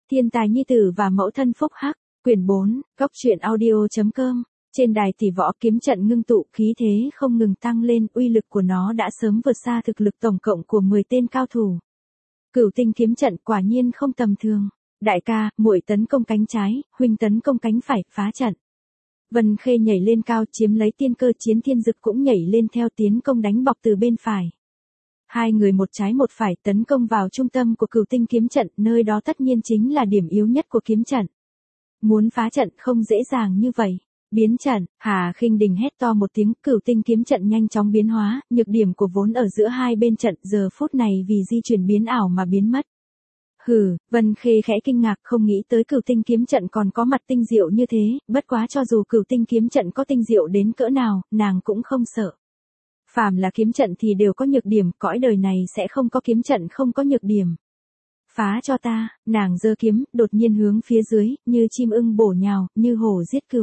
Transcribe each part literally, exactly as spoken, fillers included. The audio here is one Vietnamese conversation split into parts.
Thiên tài nhi tử và mẫu thân phúc hắc, quyển bốn, góc truyện audio chấm com. Trên đài tỷ võ kiếm trận ngưng tụ, khí thế không ngừng tăng lên, uy lực của nó đã sớm vượt xa thực lực tổng cộng của mười tên cao thủ. Cửu tinh kiếm trận quả nhiên không tầm thường. Đại ca, muội tấn công cánh trái, huynh tấn công cánh phải, phá trận. Vân Khê nhảy lên cao chiếm lấy tiên cơ, Chiến Thiên Dực cũng nhảy lên theo tiến công đánh bọc từ bên phải. Hai người một trái một phải tấn công vào trung tâm của cửu tinh kiếm trận, nơi đó tất nhiên chính là điểm yếu nhất của kiếm trận. Muốn phá trận không dễ dàng như vậy. Biến trận, Hà Khinh Đình hét to một tiếng, cửu tinh kiếm trận nhanh chóng biến hóa, nhược điểm của vốn ở giữa hai bên trận giờ phút này vì di chuyển biến ảo mà biến mất. Hừ, Vân Khê khẽ kinh ngạc, không nghĩ tới cửu tinh kiếm trận còn có mặt tinh diệu như thế, bất quá cho dù cửu tinh kiếm trận có tinh diệu đến cỡ nào, nàng cũng không sợ. Phàm là kiếm trận thì đều có nhược điểm, cõi đời này sẽ không có kiếm trận không có nhược điểm. Phá cho ta, nàng giơ kiếm, đột nhiên hướng phía dưới, như chim ưng bổ nhào, như hổ giết cừu.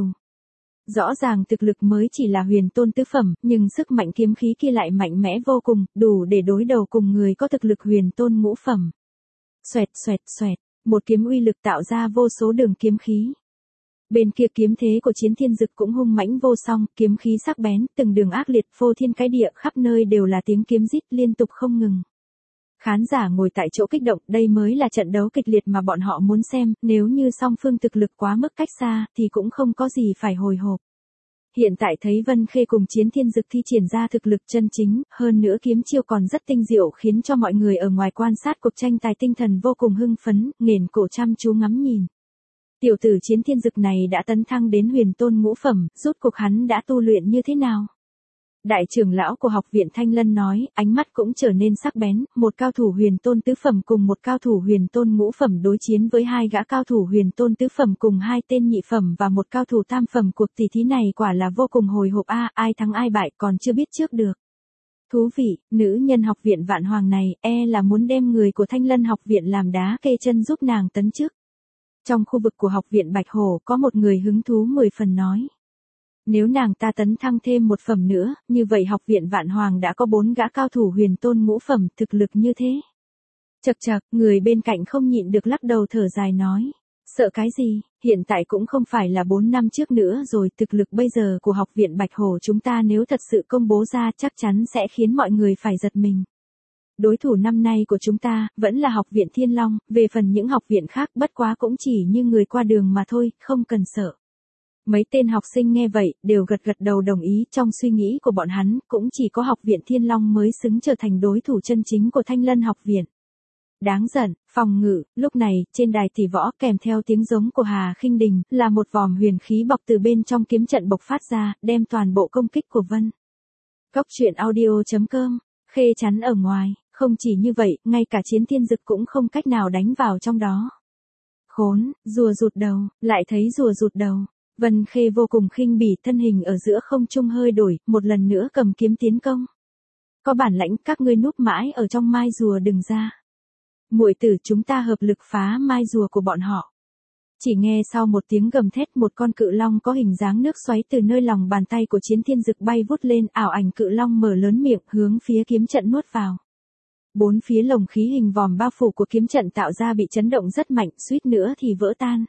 Rõ ràng thực lực mới chỉ là huyền tôn tứ phẩm, nhưng sức mạnh kiếm khí kia lại mạnh mẽ vô cùng, đủ để đối đầu cùng người có thực lực huyền tôn ngũ phẩm. Xoẹt xoẹt xoẹt, một kiếm uy lực tạo ra vô số đường kiếm khí. Bên kia kiếm thế của Chiến Thiên Dực cũng hung mãnh vô song, kiếm khí sắc bén, từng đường ác liệt, phô thiên cái địa, khắp nơi đều là tiếng kiếm rít liên tục không ngừng. Khán giả ngồi tại chỗ kích động, đây mới là trận đấu kịch liệt mà bọn họ muốn xem, nếu như song phương thực lực quá mức cách xa, thì cũng không có gì phải hồi hộp. Hiện tại thấy Vân Khê cùng Chiến Thiên Dực thi triển ra thực lực chân chính, hơn nữa kiếm chiêu còn rất tinh diệu khiến cho mọi người ở ngoài quan sát cuộc tranh tài tinh thần vô cùng hưng phấn, nghển cổ chăm chú ngắm nhìn. Tiểu tử Chiến Thiên Dực này đã tấn thăng đến huyền tôn ngũ phẩm, rốt cuộc hắn đã tu luyện như thế nào? Đại trưởng lão của học viện Thanh Lân nói, ánh mắt cũng trở nên sắc bén, một cao thủ huyền tôn tứ phẩm cùng một cao thủ huyền tôn ngũ phẩm đối chiến với hai gã cao thủ huyền tôn tứ phẩm cùng hai tên nhị phẩm và một cao thủ tam phẩm, cuộc tỷ thí này quả là vô cùng hồi hộp a, ai thắng ai bại còn chưa biết trước được. Thú vị, nữ nhân học viện Vạn Hoàng này, e là muốn đem người của Thanh Lân học viện làm đá kê chân giúp nàng tấn chức. Trong khu vực của học viện Bạch Hổ có một người hứng thú mười phần nói. Nếu nàng ta tấn thăng thêm một phẩm nữa, như vậy học viện Vạn Hoàng đã có bốn gã cao thủ huyền tôn ngũ phẩm, thực lực như thế. Chậc chậc, người bên cạnh không nhịn được lắc đầu thở dài nói. Sợ cái gì, hiện tại cũng không phải là bốn năm trước nữa rồi, thực lực bây giờ của học viện Bạch Hổ chúng ta nếu thật sự công bố ra chắc chắn sẽ khiến mọi người phải giật mình. Đối thủ năm nay của chúng ta, vẫn là học viện Thiên Long, về phần những học viện khác bất quá cũng chỉ như người qua đường mà thôi, không cần sợ. Mấy tên học sinh nghe vậy, đều gật gật đầu đồng ý, trong suy nghĩ của bọn hắn, cũng chỉ có học viện Thiên Long mới xứng trở thành đối thủ chân chính của Thanh Lân học viện. Đáng giận, phòng ngự, lúc này, trên đài tỷ võ kèm theo tiếng giống của Hà Khinh Đình, là một vòm huyền khí bọc từ bên trong kiếm trận bộc phát ra, đem toàn bộ công kích của Vân. Góc truyện audio chấm com, Khê chắn ở ngoài, không chỉ như vậy, ngay cả Chiến Thiên Dực cũng không cách nào đánh vào trong đó. Khốn, rùa rụt đầu, lại thấy rùa rụt đầu. Vân Khê vô cùng khinh bỉ, thân hình ở giữa không trung hơi đổi, một lần nữa cầm kiếm tiến công. Có bản lãnh các ngươi núp mãi ở trong mai rùa đừng ra. Muội tử chúng ta hợp lực phá mai rùa của bọn họ. Chỉ nghe sau một tiếng gầm thét, một con cự long có hình dáng nước xoáy từ nơi lòng bàn tay của Chiến Thiên Dực bay vút lên, ảo ảnh cự long mở lớn miệng hướng phía kiếm trận nuốt vào. Bốn phía lồng khí hình vòm bao phủ của kiếm trận tạo ra bị chấn động rất mạnh, suýt nữa thì vỡ tan.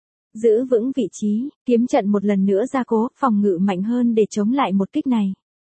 Giữ vững vị trí, kiếm trận một lần nữa ra cố, phòng ngự mạnh hơn để chống lại một kích này.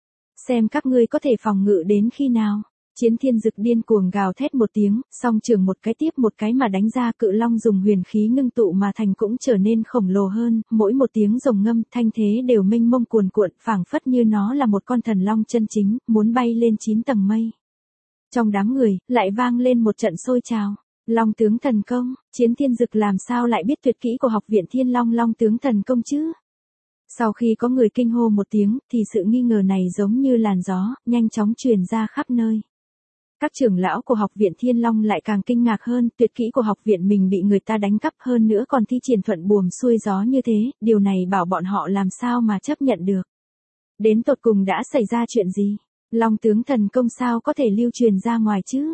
Xem các ngươi có thể phòng ngự đến khi nào. Chiến Thiên Dực điên cuồng gào thét một tiếng, song trường một cái tiếp một cái mà đánh ra, cự long dùng huyền khí ngưng tụ mà thành cũng trở nên khổng lồ hơn, mỗi một tiếng rồng ngâm thanh thế đều mênh mông cuồn cuộn, phảng phất như nó là một con thần long chân chính, muốn bay lên chín tầng mây. Trong đám người, lại vang lên một trận sôi trào. Long tướng thần công, Chiến Thiên Dực làm sao lại biết tuyệt kỹ của học viện Thiên Long Long tướng thần công chứ? Sau khi có người kinh hô một tiếng, thì sự nghi ngờ này giống như làn gió, nhanh chóng truyền ra khắp nơi. Các trưởng lão của học viện Thiên Long lại càng kinh ngạc hơn, tuyệt kỹ của học viện mình bị người ta đánh cắp hơn nữa còn thi triển thuận buồm xuôi gió như thế, điều này bảo bọn họ làm sao mà chấp nhận được. Đến tột cùng đã xảy ra chuyện gì? Long tướng thần công sao có thể lưu truyền ra ngoài chứ?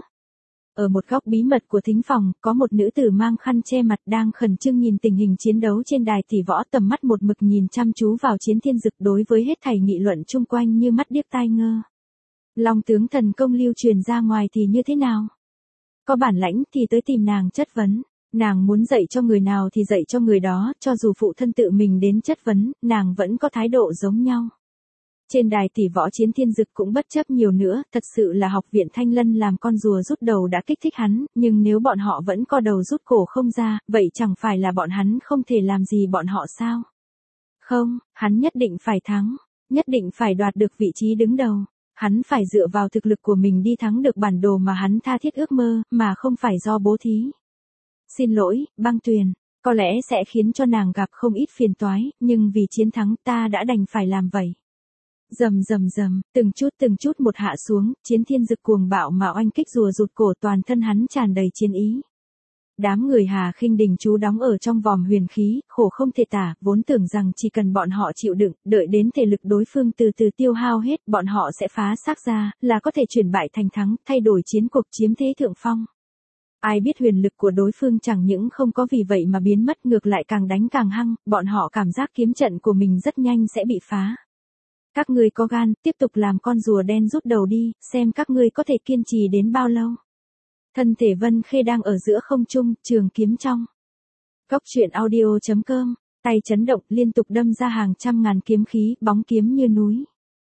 Ở một góc bí mật của thính phòng, có một nữ tử mang khăn che mặt đang khẩn trương nhìn tình hình chiến đấu trên đài tỷ võ, tầm mắt một mực nhìn chăm chú vào Chiến Thiên Dực, đối với hết thảy nghị luận chung quanh như mắt điếc tai ngơ. Long tướng thần công lưu truyền ra ngoài thì như thế nào? Có bản lãnh thì tới tìm nàng chất vấn. Nàng muốn dạy cho người nào thì dạy cho người đó, cho dù phụ thân tự mình đến chất vấn, nàng vẫn có thái độ giống nhau. Trên đài tỷ võ Chiến Thiên Dực cũng bất chấp nhiều nữa, thật sự là học viện Thanh Lân làm con rùa rút đầu đã kích thích hắn, nhưng nếu bọn họ vẫn co đầu rút cổ không ra, vậy chẳng phải là bọn hắn không thể làm gì bọn họ sao? Không, hắn nhất định phải thắng, nhất định phải đoạt được vị trí đứng đầu. Hắn phải dựa vào thực lực của mình đi thắng được bản đồ mà hắn tha thiết ước mơ, mà không phải do bố thí. Xin lỗi, Băng Tuyền, có lẽ sẽ khiến cho nàng gặp không ít phiền toái, nhưng vì chiến thắng ta đã đành phải làm vậy. Rầm rầm rầm, từng chút từng chút một hạ xuống, Chiến Thiên Dực cuồng bạo mà oanh kích rùa rụt cổ, toàn thân hắn tràn đầy chiến ý. Đám người Hà Khinh Đình trú đóng ở trong vòm huyền khí, khổ không thể tả, vốn tưởng rằng chỉ cần bọn họ chịu đựng, đợi đến thể lực đối phương từ từ tiêu hao hết, bọn họ sẽ phá xác ra, là có thể chuyển bại thành thắng, thay đổi chiến cuộc chiếm thế thượng phong. Ai biết huyền lực của đối phương chẳng những không có vì vậy mà biến mất, ngược lại càng đánh càng hăng, bọn họ cảm giác kiếm trận của mình rất nhanh sẽ bị phá. Các ngươi có gan, tiếp tục làm con rùa đen rút đầu đi, xem các ngươi có thể kiên trì đến bao lâu. Thân thể Vân Khê đang ở giữa không trung, trường kiếm trong. Góc truyện audio chấm com, tay chấn động liên tục đâm ra hàng trăm ngàn kiếm khí, bóng kiếm như núi.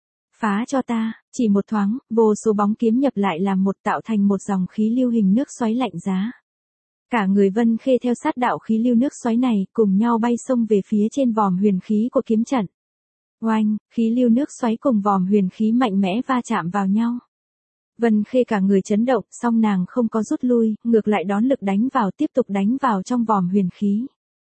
Phá cho ta, chỉ một thoáng, vô số bóng kiếm nhập lại làm một, tạo thành một dòng khí lưu hình nước xoáy lạnh giá. Cả người Vân Khê theo sát đạo khí lưu nước xoáy này, cùng nhau bay xông về phía trên vòm huyền khí của kiếm trận. Oanh, khí lưu nước xoáy cùng vòm huyền khí mạnh mẽ va chạm vào nhau. Vân Khê cả người chấn động, song nàng không có rút lui, ngược lại đón lực đánh vào, tiếp tục đánh vào trong vòm huyền khí.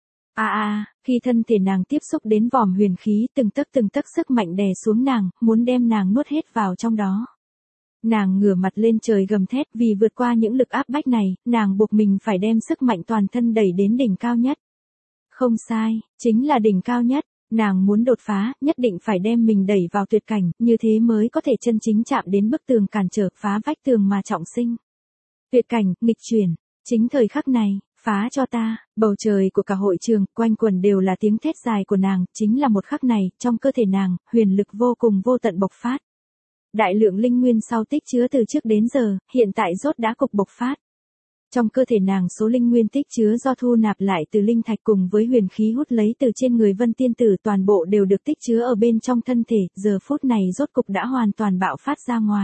A à, a, khi thân thể nàng tiếp xúc đến vòm huyền khí, từng tấc từng tấc sức mạnh đè xuống nàng, muốn đem nàng nuốt hết vào trong đó. Nàng ngửa mặt lên trời gầm thét, vì vượt qua những lực áp bách này, nàng buộc mình phải đem sức mạnh toàn thân đẩy đến đỉnh cao nhất. Không sai, chính là đỉnh cao nhất. Nàng muốn đột phá, nhất định phải đem mình đẩy vào tuyệt cảnh, như thế mới có thể chân chính chạm đến bức tường cản trở, phá vách tường mà trọng sinh. Tuyệt cảnh, nghịch chuyển, chính thời khắc này, phá cho ta, bầu trời của cả hội trường, quanh quẩn đều là tiếng thét dài của nàng, chính là một khắc này, trong cơ thể nàng, huyền lực vô cùng vô tận bộc phát. Đại lượng linh nguyên sau tích chứa từ trước đến giờ, hiện tại rốt đã cục bộc phát. Trong cơ thể nàng số linh nguyên tích chứa do thu nạp lại từ linh thạch cùng với huyền khí hút lấy từ trên người Vân Tiên Tử toàn bộ đều được tích chứa ở bên trong thân thể, giờ phút này rốt cục đã hoàn toàn bạo phát ra ngoài.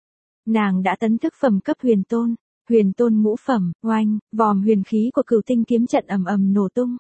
Nàng đã tấn thức phẩm cấp huyền tôn, huyền tôn ngũ phẩm, oanh, vòm huyền khí của Cửu Tinh kiếm trận ầm ầm nổ tung.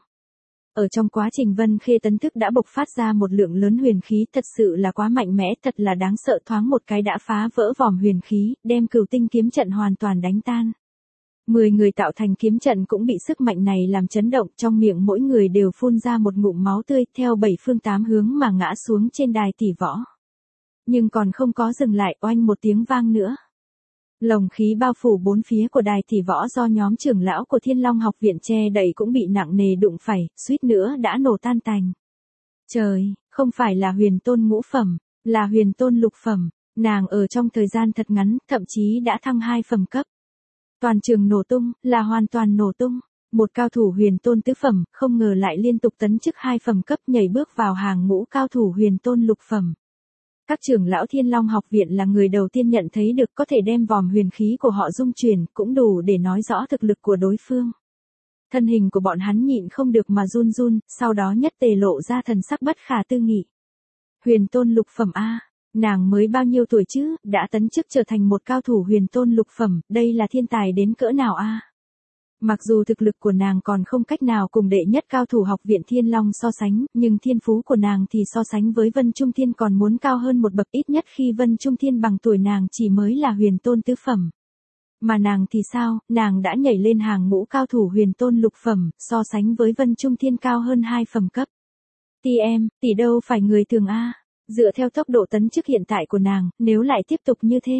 Ở trong quá trình Vân Khê tấn thức đã bộc phát ra một lượng lớn huyền khí, thật sự là quá mạnh mẽ, thật là đáng sợ, thoáng một cái đã phá vỡ vòm huyền khí, đem Cửu Tinh kiếm trận hoàn toàn đánh tan. Mười người tạo thành kiếm trận cũng bị sức mạnh này làm chấn động, trong miệng mỗi người đều phun ra một ngụm máu tươi, theo bảy phương tám hướng mà ngã xuống trên đài tỷ võ. Nhưng còn không có dừng lại, oanh một tiếng vang nữa. Lồng khí bao phủ bốn phía của đài tỷ võ do nhóm trưởng lão của Thiên Long học viện che đậy cũng bị nặng nề đụng phải, suýt nữa đã nổ tan tành. Trời, không phải là huyền tôn ngũ phẩm, là huyền tôn lục phẩm, nàng ở trong thời gian thật ngắn, thậm chí đã thăng hai phẩm cấp. Toàn trường nổ tung, là hoàn toàn nổ tung. Một cao thủ huyền tôn tứ phẩm, không ngờ lại liên tục tấn chức hai phẩm cấp, nhảy bước vào hàng ngũ cao thủ huyền tôn lục phẩm. Các trưởng lão Thiên Long học viện là người đầu tiên nhận thấy được có thể đem vòm huyền khí của họ dung chuyển, cũng đủ để nói rõ thực lực của đối phương. Thân hình của bọn hắn nhịn không được mà run run, sau đó nhất tề lộ ra thần sắc bất khả tư nghị. Huyền tôn lục phẩm A. Nàng mới bao nhiêu tuổi chứ, đã tấn chức trở thành một cao thủ huyền tôn lục phẩm, đây là thiên tài đến cỡ nào a? Mặc dù thực lực của nàng còn không cách nào cùng đệ nhất cao thủ học viện Thiên Long so sánh, nhưng thiên phú của nàng thì so sánh với Vân Trung Thiên còn muốn cao hơn một bậc, ít nhất khi Vân Trung Thiên bằng tuổi nàng chỉ mới là huyền tôn tứ phẩm. Mà nàng thì sao, nàng đã nhảy lên hàng ngũ cao thủ huyền tôn lục phẩm, so sánh với Vân Trung Thiên cao hơn hai phẩm cấp. Tỷ em, tỷ đâu phải người thường a? Dựa theo tốc độ tấn chức hiện tại của nàng, nếu lại tiếp tục như thế.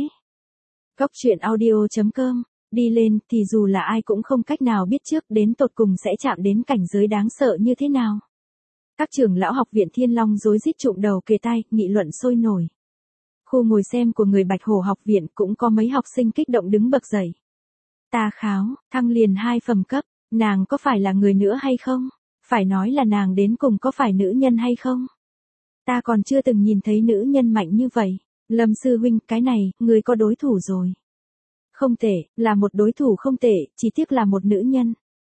Góc truyện audio chấm com, đi lên thì dù là ai cũng không cách nào biết trước đến tột cùng sẽ chạm đến cảnh giới đáng sợ như thế nào. Các trưởng lão học viện Thiên Long rối rít trụm đầu kề tai, nghị luận sôi nổi. Khu ngồi xem của người Bạch Hổ học viện cũng có mấy học sinh kích động đứng bật dậy. Ta kháo, thăng liền hai phẩm cấp, nàng có phải là người nữa hay không? Phải nói là nàng đến cùng có phải nữ nhân hay không? Ta còn chưa từng nhìn thấy nữ nhân mạnh như vậy. Lâm sư huynh, cái này, người có đối thủ rồi. Không tệ, là một đối thủ không tệ, chỉ tiếc là một nữ nhân.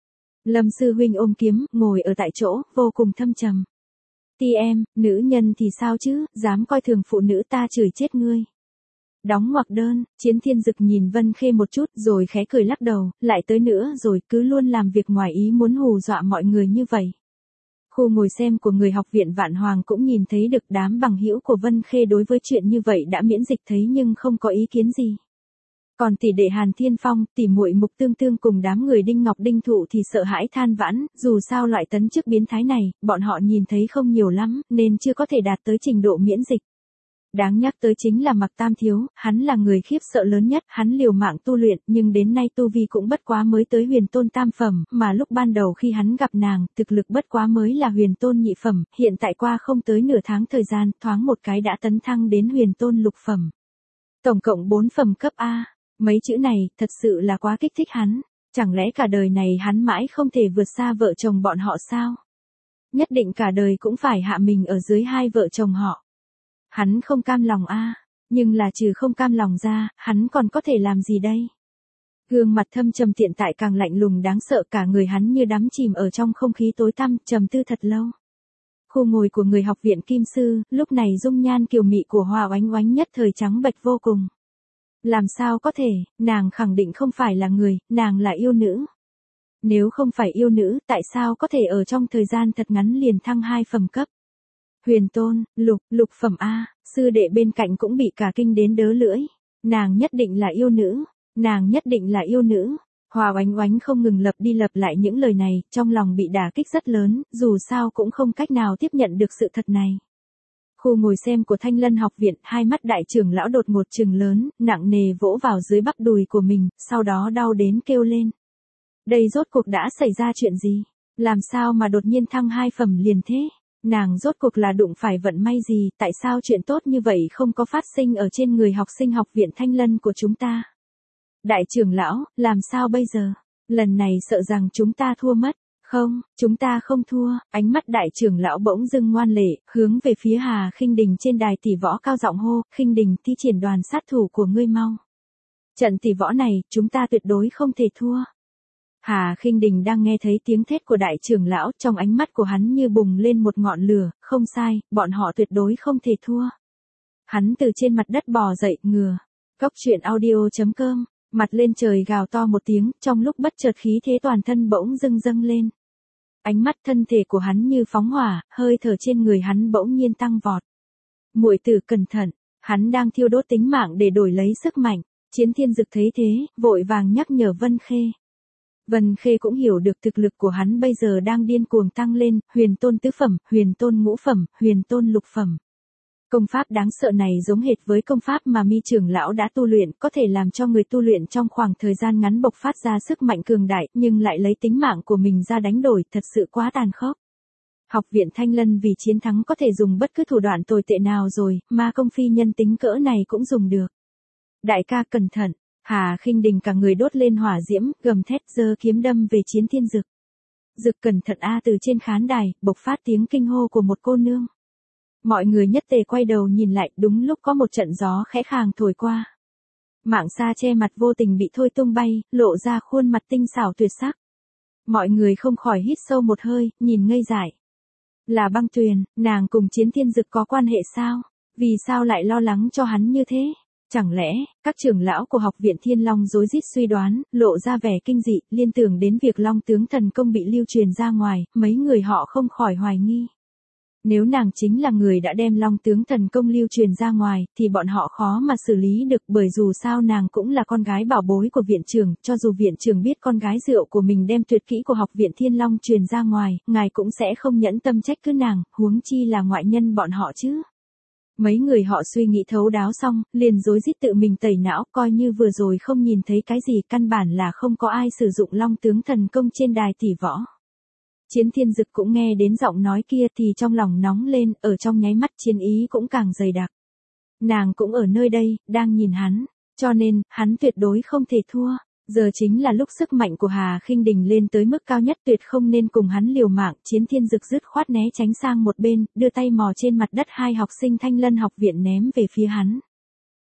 Lâm sư huynh ôm kiếm, ngồi ở tại chỗ, vô cùng thâm trầm. Ti em, nữ nhân thì sao chứ, dám coi thường phụ nữ ta chửi chết ngươi. Đóng ngoặc đơn, Chiến Thiên Dực nhìn Vân Khê một chút rồi khẽ cười lắc đầu, lại tới nữa rồi cứ luôn làm việc ngoài ý muốn hù dọa mọi người như vậy. Khu ngồi xem của người học viện Vạn Hoàng cũng nhìn thấy được đám bằng hữu của Vân Khê đối với chuyện như vậy đã miễn dịch thấy nhưng không có ý kiến gì. Còn tỷ đệ Hàn Thiên Phong, tỷ muội Mục Tương Tương cùng đám người Đinh Ngọc Đinh Thụ thì sợ hãi than vãn, dù sao loại tấn chức biến thái này, bọn họ nhìn thấy không nhiều lắm, nên chưa có thể đạt tới trình độ miễn dịch. Đáng nhắc tới chính là Mạc Tam Thiếu, hắn là người khiếp sợ lớn nhất, hắn liều mạng tu luyện, nhưng đến nay tu vi cũng bất quá mới tới huyền tôn tam phẩm, mà lúc ban đầu khi hắn gặp nàng, thực lực bất quá mới là huyền tôn nhị phẩm, hiện tại qua không tới nửa tháng thời gian, thoáng một cái đã tấn thăng đến huyền tôn lục phẩm. Tổng cộng bốn phẩm cấp A, mấy chữ này, thật sự là quá kích thích hắn, chẳng lẽ cả đời này hắn mãi không thể vượt xa vợ chồng bọn họ sao? Nhất định cả đời cũng phải hạ mình ở dưới hai vợ chồng họ. Hắn không cam lòng a, à, nhưng là trừ không cam lòng ra, hắn còn có thể làm gì đây? Gương mặt thâm trầm hiện tại càng lạnh lùng đáng sợ, cả người hắn như đắm chìm ở trong không khí tối tăm, trầm tư thật lâu. Khu ngồi của người học viện Kim Sư, lúc này dung nhan kiều mị của Hoa Oánh Oánh nhất thời trắng bệch vô cùng. Làm sao có thể, nàng khẳng định không phải là người, nàng là yêu nữ. Nếu không phải yêu nữ, tại sao có thể ở trong thời gian thật ngắn liền thăng hai phẩm cấp? Huyền tôn, lục, lục phẩm A, sư đệ bên cạnh cũng bị cả kinh đến đớ lưỡi. Nàng nhất định là yêu nữ, nàng nhất định là yêu nữ. Hoa Oánh Oánh không ngừng lặp đi lặp lại những lời này, trong lòng bị đả kích rất lớn, dù sao cũng không cách nào tiếp nhận được sự thật này. Khu ngồi xem của Thanh Lân học viện, hai mắt đại trưởng lão đột ngột trừng lớn, nặng nề vỗ vào dưới bắp đùi của mình, sau đó đau đến kêu lên. Đây rốt cuộc đã xảy ra chuyện gì? Làm sao mà đột nhiên thăng hai phẩm liền thế? Nàng rốt cuộc là đụng phải vận may gì, tại sao chuyện tốt như vậy không có phát sinh ở trên người học sinh học viện Thanh Lân của chúng ta? Đại trưởng lão, làm sao bây giờ? Lần này sợ rằng chúng ta thua mất. Không, chúng ta không thua, ánh mắt đại trưởng lão bỗng dưng ngoan lệ, hướng về phía Hà Khinh Đình trên đài tỷ võ cao giọng hô, Khinh Đình thi triển đoàn sát thủ của ngươi mau. Trận tỷ võ này, chúng ta tuyệt đối không thể thua. Hà Khinh Đình đang nghe thấy tiếng thét của đại trưởng lão, trong ánh mắt của hắn như bùng lên một ngọn lửa, không sai, bọn họ tuyệt đối không thể thua. Hắn từ trên mặt đất bò dậy, ngửa. Cốc truyện audio chấm com, mặt lên trời gào to một tiếng, trong lúc bất chợt khí thế toàn thân bỗng dưng dâng lên. Ánh mắt thân thể của hắn như phóng hỏa, hơi thở trên người hắn bỗng nhiên tăng vọt. Muội tử cẩn thận, hắn đang thiêu đốt tính mạng để đổi lấy sức mạnh. Chiến Thiên Dực thấy thế, vội vàng nhắc nhở Vân Khê. Vân Khê cũng hiểu được thực lực của hắn bây giờ đang điên cuồng tăng lên, huyền tôn tứ phẩm, huyền tôn ngũ phẩm, huyền tôn lục phẩm. Công pháp đáng sợ này giống hệt với công pháp mà Mi trưởng lão đã tu luyện, có thể làm cho người tu luyện trong khoảng thời gian ngắn bộc phát ra sức mạnh cường đại, nhưng lại lấy tính mạng của mình ra đánh đổi, thật sự quá tàn khốc. Học viện Thanh Lân vì chiến thắng có thể dùng bất cứ thủ đoạn tồi tệ nào rồi, mà công phi nhân tính cỡ này cũng dùng được. Đại ca cẩn thận. Hà Khinh Đình cả người đốt lên hỏa diễm, gầm thét giơ kiếm đâm về Chiến Thiên Dực. Dực cẩn thận a, từ trên khán đài, bộc phát tiếng kinh hô của một cô nương. Mọi người nhất tề quay đầu nhìn lại, đúng lúc có một trận gió khẽ khàng thổi qua. Mạng sa che mặt vô tình bị thôi tung bay, lộ ra khuôn mặt tinh xảo tuyệt sắc. Mọi người không khỏi hít sâu một hơi, nhìn ngây dại. Là Băng Tuyền, nàng cùng Chiến Thiên Dực có quan hệ sao? Vì sao lại lo lắng cho hắn như thế? Chẳng lẽ, các trưởng lão của học viện Thiên Long rối rít suy đoán, lộ ra vẻ kinh dị, liên tưởng đến việc Long tướng thần công bị lưu truyền ra ngoài, mấy người họ không khỏi hoài nghi. Nếu nàng chính là người đã đem Long tướng thần công lưu truyền ra ngoài, thì bọn họ khó mà xử lý được, bởi dù sao nàng cũng là con gái bảo bối của viện trưởng, cho dù viện trưởng biết con gái rượu của mình đem tuyệt kỹ của học viện Thiên Long truyền ra ngoài, ngài cũng sẽ không nhẫn tâm trách cứ nàng, huống chi là ngoại nhân bọn họ chứ. Mấy người họ suy nghĩ thấu đáo xong, liền rối rít tự mình tẩy não, coi như vừa rồi không nhìn thấy cái gì, căn bản là không có ai sử dụng Long tướng thần công trên đài tỷ võ. Chiến Thiên Dực cũng nghe đến giọng nói kia thì trong lòng nóng lên, ở trong nháy mắt chiến ý cũng càng dày đặc. Nàng cũng ở nơi đây, đang nhìn hắn, cho nên, hắn tuyệt đối không thể thua. Giờ chính là lúc sức mạnh của Hà Khinh Đình lên tới mức cao nhất, tuyệt không nên cùng hắn liều mạng. Chiến Thiên Dực dứt khoát né tránh sang một bên, đưa tay mò trên mặt đất hai học sinh Thanh Lân học viện ném về phía hắn.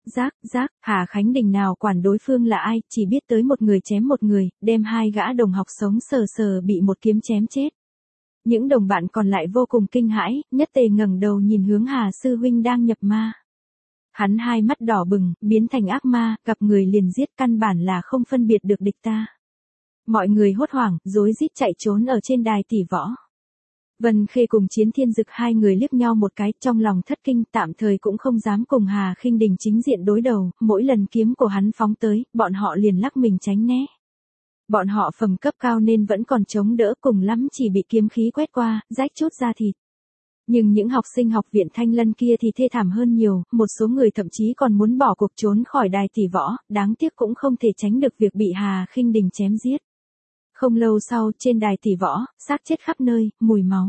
Rác, rác, Hà Khánh Đình nào quản đối phương là ai, chỉ biết tới một người chém một người, đem hai gã đồng học sống sờ sờ bị một kiếm chém chết. Những đồng bạn còn lại vô cùng kinh hãi, nhất tề ngẩng đầu nhìn hướng Hà sư huynh đang nhập ma. Hắn hai mắt đỏ bừng, biến thành ác ma, gặp người liền giết, căn bản là không phân biệt được địch ta. Mọi người hốt hoảng, rối rít chạy trốn ở trên đài tỷ võ. Vân Khê cùng Chiến Thiên Dực hai người liếc nhau một cái, trong lòng thất kinh, tạm thời cũng không dám cùng Hà Khinh Đình chính diện đối đầu, mỗi lần kiếm của hắn phóng tới, bọn họ liền lắc mình tránh né. Bọn họ phẩm cấp cao nên vẫn còn chống đỡ, cùng lắm chỉ bị kiếm khí quét qua, rách chút da thịt. Nhưng những học sinh học viện Thanh Lân kia thì thê thảm hơn nhiều, một số người thậm chí còn muốn bỏ cuộc trốn khỏi đài tỷ võ, đáng tiếc cũng không thể tránh được việc bị Hà Khinh Đình chém giết. Không lâu sau, trên đài tỷ võ, xác chết khắp nơi, mùi máu.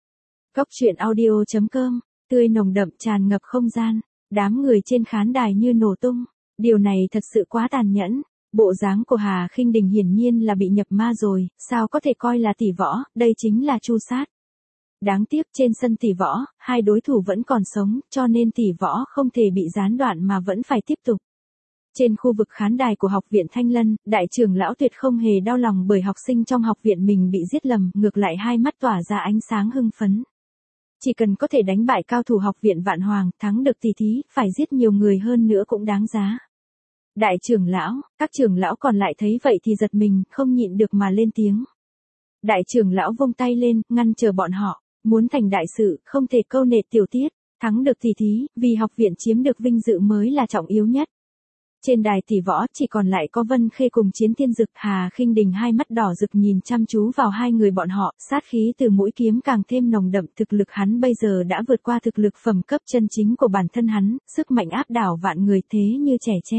Cốc truyện audio chấm com, tươi nồng đậm tràn ngập không gian, đám người trên khán đài như nổ tung. Điều này thật sự quá tàn nhẫn. Bộ dáng của Hà Khinh Đình hiển nhiên là bị nhập ma rồi, sao có thể coi là tỷ võ, đây chính là tru sát. Đáng tiếc trên sân tỷ võ, hai đối thủ vẫn còn sống, cho nên tỷ võ không thể bị gián đoạn mà vẫn phải tiếp tục. Trên khu vực khán đài của học viện Thanh Lân, đại trưởng lão Tuyệt không hề đau lòng bởi học sinh trong học viện mình bị giết lầm, ngược lại hai mắt tỏa ra ánh sáng hưng phấn. Chỉ cần có thể đánh bại cao thủ học viện Vạn Hoàng, thắng được tỷ thí, phải giết nhiều người hơn nữa cũng đáng giá. Đại trưởng lão, các trưởng lão còn lại thấy vậy thì giật mình, không nhịn được mà lên tiếng. Đại trưởng lão vung tay lên, ngăn chờ bọn họ, muốn thành đại sự, không thể câu nệ tiểu tiết, thắng được tỷ thí, vì học viện chiếm được vinh dự mới là trọng yếu nhất. Trên đài tỷ võ chỉ còn lại có Vân Khê cùng Chiến Thiên Dực, Hà Khinh Đình hai mắt đỏ rực nhìn chăm chú vào hai người bọn họ, sát khí từ mũi kiếm càng thêm nồng đậm, thực lực hắn bây giờ đã vượt qua thực lực phẩm cấp chân chính của bản thân hắn, sức mạnh áp đảo vạn người thế như trẻ tre.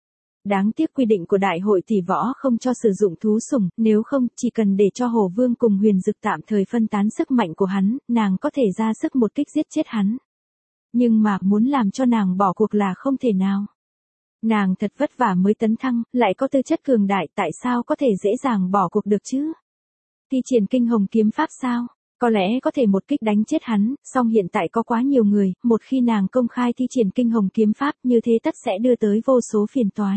Đáng tiếc quy định của đại hội tỷ võ không cho sử dụng thú sủng, nếu không, chỉ cần để cho Hổ Vương cùng Huyền Dực tạm thời phân tán sức mạnh của hắn, nàng có thể ra sức một kích giết chết hắn. Nhưng mà muốn làm cho nàng bỏ cuộc là không thể nào. Nàng thật vất vả mới tấn thăng, lại có tư chất cường đại, tại sao có thể dễ dàng bỏ cuộc được chứ? Thi triển kinh hồng kiếm pháp sao? Có lẽ có thể một kích đánh chết hắn, song hiện tại có quá nhiều người, một khi nàng công khai thi triển kinh hồng kiếm pháp như thế tất sẽ đưa tới vô số phiền toái.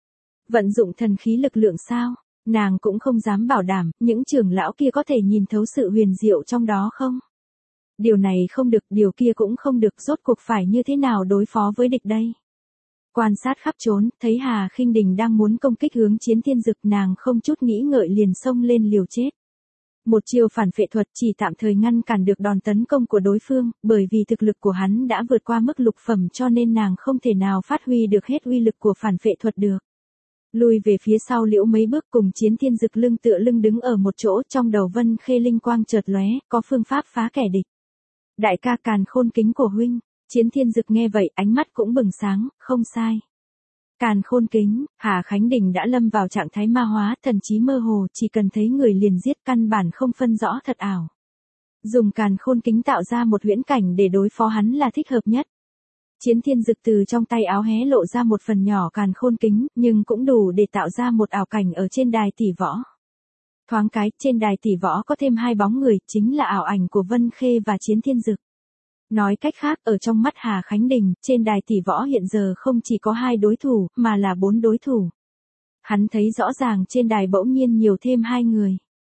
Vận dụng thần khí lực lượng sao? Nàng cũng không dám bảo đảm, những trưởng lão kia có thể nhìn thấu sự huyền diệu trong đó không? Điều này không được, điều kia cũng không được, rốt cuộc phải như thế nào đối phó với địch đây? Quan sát khắp trốn, thấy Hà Khinh Đình đang muốn công kích hướng Chiến Thiên Dực, nàng không chút nghĩ ngợi liền xông lên liều chết. Một chiêu phản phệ thuật chỉ tạm thời ngăn cản được đòn tấn công của đối phương, bởi vì thực lực của hắn đã vượt qua mức lục phẩm cho nên nàng không thể nào phát huy được hết uy lực của phản phệ thuật được. Lùi về phía sau liễu mấy bước, cùng Chiến Thiên Dực lưng tựa lưng đứng ở một chỗ, trong đầu Vân Khê linh quang chợt lóe, có phương pháp phá kẻ địch. Đại ca Càn Khôn Kính của huynh. Chiến Thiên Dực nghe vậy, ánh mắt cũng bừng sáng, không sai. Càn Khôn Kính, Hà Khánh Đình đã lâm vào trạng thái ma hóa, thần trí mơ hồ, chỉ cần thấy người liền giết, căn bản không phân rõ thật ảo. Dùng Càn Khôn Kính tạo ra một huyễn cảnh để đối phó hắn là thích hợp nhất. Chiến Thiên Dực từ trong tay áo hé lộ ra một phần nhỏ Càn Khôn Kính, nhưng cũng đủ để tạo ra một ảo cảnh ở trên đài tỷ võ. Thoáng cái, trên đài tỷ võ có thêm hai bóng người, chính là ảo ảnh của Vân Khê và Chiến Thiên Dực. Nói cách khác, ở trong mắt Hà Khánh Đình, trên đài tỷ võ hiện giờ không chỉ có hai đối thủ, mà là bốn đối thủ. Hắn thấy rõ ràng trên đài bỗng nhiên nhiều thêm hai người.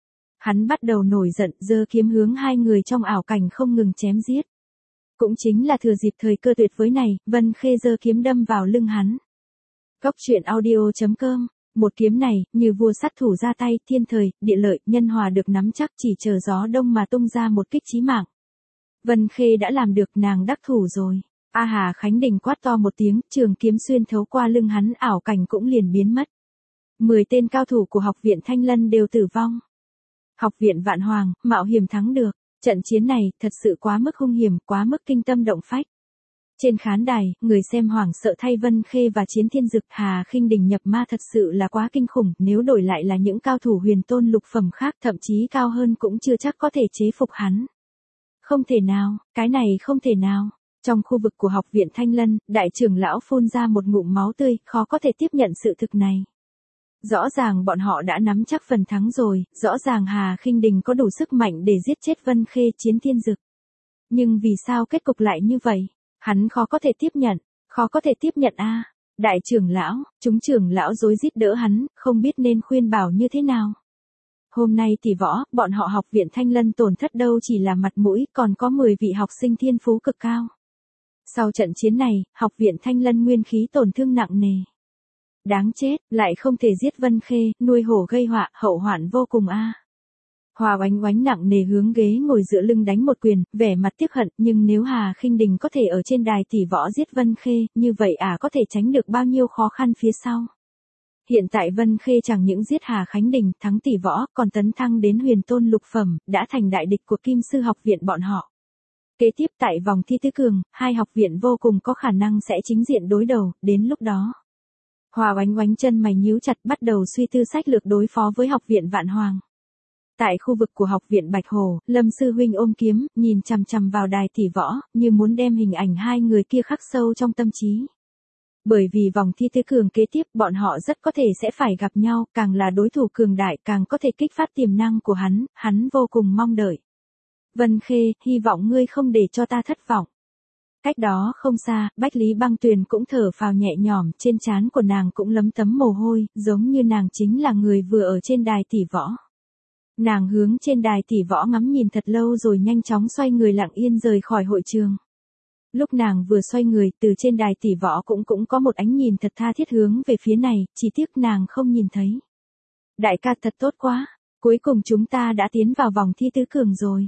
Hắn bắt đầu nổi giận, giơ kiếm hướng hai người trong ảo cảnh không ngừng chém giết. Cũng chính là thừa dịp thời cơ tuyệt vời này, Vân Khê giơ kiếm đâm vào lưng hắn. Cốc truyện audio chấm com, một kiếm này, như vua sát thủ ra tay, thiên thời, địa lợi, nhân hòa được nắm chắc, chỉ chờ gió đông mà tung ra một kích chí mạng. Vân Khê đã làm được, nàng đắc thủ rồi. A Hà Khánh Đình quát to một tiếng, trường kiếm xuyên thấu qua lưng hắn, ảo cảnh cũng liền biến mất. Mười tên cao thủ của học viện Thanh Lân đều tử vong. Học viện Vạn Hoàng, mạo hiểm thắng được. Trận chiến này, thật sự quá mức hung hiểm, quá mức kinh tâm động phách. Trên khán đài, người xem hoảng sợ thay Vân Khê và Chiến Thiên Dực. Hà Khinh Đình nhập ma thật sự là quá kinh khủng, nếu đổi lại là những cao thủ huyền tôn lục phẩm khác, thậm chí cao hơn cũng chưa chắc có thể chế phục hắn. Không thể nào, cái này không thể nào. Trong khu vực của học viện Thanh Lân, đại trưởng lão phun ra một ngụm máu tươi, khó có thể tiếp nhận sự thực này. Rõ ràng bọn họ đã nắm chắc phần thắng rồi, rõ ràng Hà Khinh Đình có đủ sức mạnh để giết chết Vân Khê, Chiến Thiên Dực. Nhưng vì sao kết cục lại như vậy? Hắn khó có thể tiếp nhận, Khó có thể tiếp nhận a. Đại trưởng lão, chúng trưởng lão rối rít đỡ hắn, không biết nên khuyên bảo như thế nào. Hôm nay tỷ võ, bọn họ học viện Thanh Lân tổn thất đâu chỉ là mặt mũi, còn có mười vị học sinh thiên phú cực cao. Sau trận chiến này, học viện Thanh Lân nguyên khí tổn thương nặng nề. Đáng chết, lại không thể giết Vân Khê, nuôi hổ gây họa, hậu hoạn vô cùng a. Hoa Oánh Oánh nặng nề hướng ghế ngồi dựa lưng đánh một quyền, vẻ mặt tiếc hận, nhưng nếu Hà Khinh Đình có thể ở trên đài tỷ võ giết Vân Khê, như vậy ả à có thể tránh được bao nhiêu khó khăn phía sau. Hiện tại Vân Khê chẳng những giết Hà Khánh Đình, thắng tỷ võ, còn tấn thăng đến huyền tôn lục phẩm, đã thành đại địch của Kim Sư học viện bọn họ. Kế tiếp tại vòng thi tứ cường, hai học viện vô cùng có khả năng sẽ chính diện đối đầu, đến lúc đó. Hoa Oánh Oánh chân mày nhíu chặt bắt đầu suy tư sách lược đối phó với học viện Vạn Hoàng. Tại khu vực của học viện Bạch Hồ, Lâm Sư Huynh ôm kiếm, nhìn chằm chằm vào đài tỷ võ, như muốn đem hình ảnh hai người kia khắc sâu trong tâm trí. Bởi vì vòng thi tứ cường kế tiếp bọn họ rất có thể sẽ phải gặp nhau, càng là đối thủ cường đại càng có thể kích phát tiềm năng của hắn, hắn vô cùng mong đợi. Vân Khê, hy vọng ngươi không để cho ta thất vọng. Cách đó không xa, Bách Lý Băng Tuyền cũng thở phào nhẹ nhõm, trên trán của nàng cũng lấm tấm mồ hôi, giống như nàng chính là người vừa ở trên đài tỷ võ. Nàng hướng trên đài tỷ võ ngắm nhìn thật lâu rồi nhanh chóng xoay người lặng yên rời khỏi hội trường. Lúc nàng vừa xoay người, từ trên đài tỷ võ cũng cũng có một ánh nhìn thật tha thiết hướng về phía này, chỉ tiếc nàng không nhìn thấy. Đại ca thật tốt quá, cuối cùng chúng ta đã tiến vào vòng thi tứ cường rồi.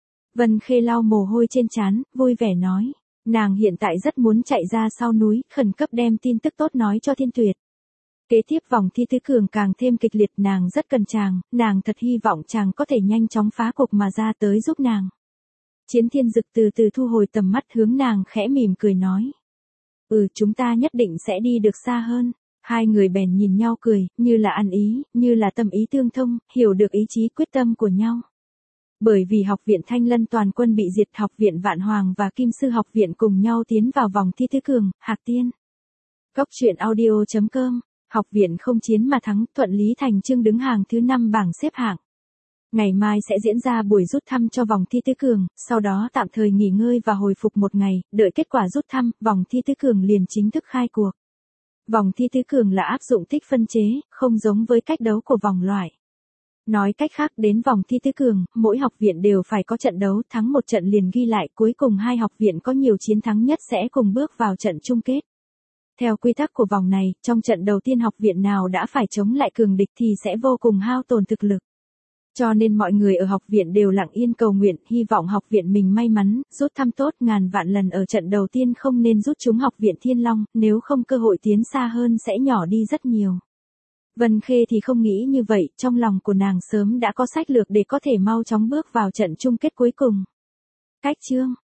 Vân Khê lau mồ hôi trên trán, vui vẻ nói, nàng hiện tại rất muốn chạy ra sau núi, khẩn cấp đem tin tức tốt nói cho Thiên Tuyệt. Kế tiếp vòng thi tứ cường càng thêm kịch liệt, nàng rất cần chàng, nàng thật hy vọng chàng có thể nhanh chóng phá cục mà ra tới giúp nàng. Chiến Thiên Dực từ từ thu hồi tầm mắt hướng nàng khẽ mỉm cười nói. Ừ, chúng ta nhất định sẽ đi được xa hơn. Hai người bèn nhìn nhau cười, như là ăn ý, như là tâm ý tương thông, hiểu được ý chí quyết tâm của nhau. Bởi vì học viện Thanh Lân toàn quân bị diệt, học viện Vạn Hoàng và Kim Sư học viện cùng nhau tiến vào vòng thi tứ cường, Hạc Tiên. Cốc truyện audio chấm com, học viện không chiến mà thắng, thuận lý thành chương đứng hàng thứ năm bảng xếp hạng. Ngày mai sẽ diễn ra buổi rút thăm cho vòng thi tứ cường, sau đó tạm thời nghỉ ngơi và hồi phục một ngày, đợi kết quả rút thăm, vòng thi tứ cường liền chính thức khai cuộc. Vòng thi tứ cường là áp dụng tích phân chế, không giống với cách đấu của vòng loại. Nói cách khác, đến vòng thi tứ cường, mỗi học viện đều phải có trận đấu, thắng một trận liền ghi lại, cuối cùng hai học viện có nhiều chiến thắng nhất sẽ cùng bước vào trận chung kết. Theo quy tắc của vòng này, trong trận đầu tiên học viện nào đã phải chống lại cường địch thì sẽ vô cùng hao tổn thực lực. Cho nên mọi người ở học viện đều lặng yên cầu nguyện, hy vọng học viện mình may mắn, rút thăm tốt, ngàn vạn lần ở trận đầu tiên không nên rút trúng học viện Thiên Long, nếu không cơ hội tiến xa hơn sẽ nhỏ đi rất nhiều. Vân Khê thì không nghĩ như vậy, trong lòng của nàng sớm đã có sách lược để có thể mau chóng bước vào trận chung kết cuối cùng. Cách chương